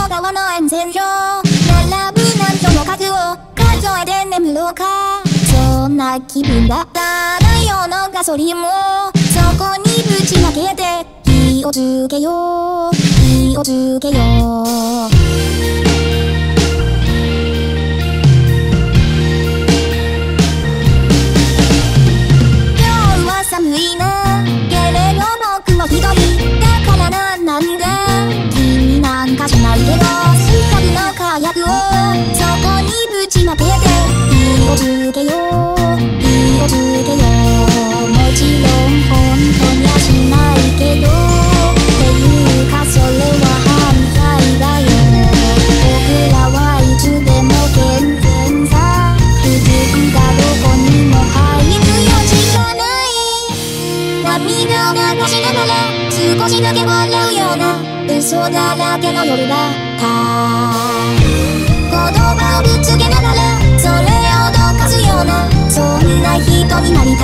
淀川の沿線上並ぶ何度の数を数えて眠ろうか。そんな気分だった太陽のガソリンもそこにぶちまけて火をつけよう火をつけよう。寒いなけれど僕は一人だからなんだ君なんかじゃないけど数株の火薬をそこにぶちまけて火をつけよう火をつけよう。もちろん本当にはしないけどっていうかそれは犯罪だよ。僕らはいつでも健全さ不純がどこにも入る余地がない。涙を流しながら少しだけ笑うような嘘だらけの夜だった。言葉をぶつけながらそれをどかすようなそんな人になりた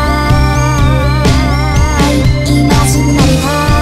い今すぐなりたい。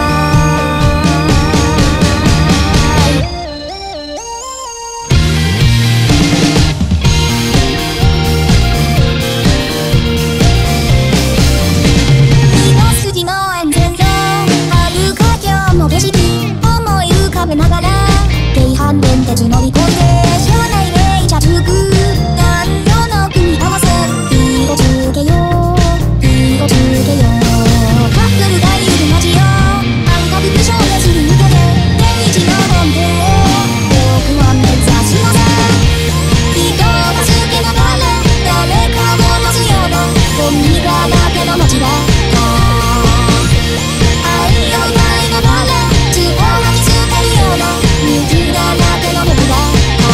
景色思い浮かべながら京阪電鉄乗り込んで車内でイチャつく男女の組み合わせ火をつけよう火をつけよう。カップルがいる街を暗黒無償ですり抜けて天一の本店を僕は目指すのさ。人を助けながら誰かを待つようなゴミだらけの街だった。愛を奪いながら水だらけの僕だった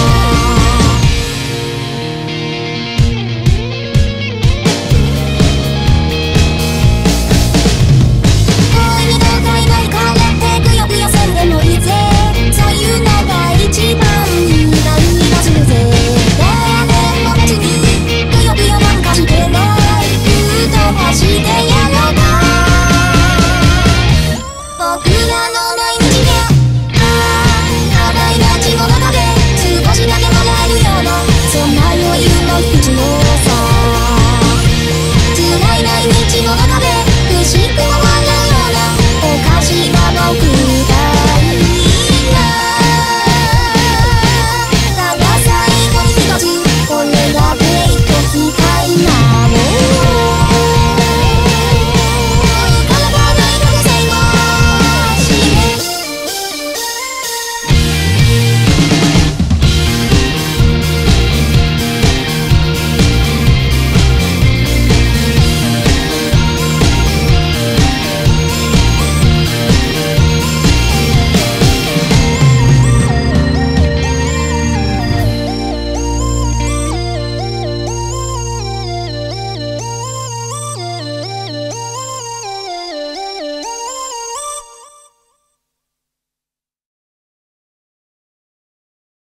恋に向かいないからってくよくよせんでもいいぜ。さよなら一番いいがいいがするぜ。誰も別にくよくよなんかしてないぶっ飛ばしてやろうか。僕らの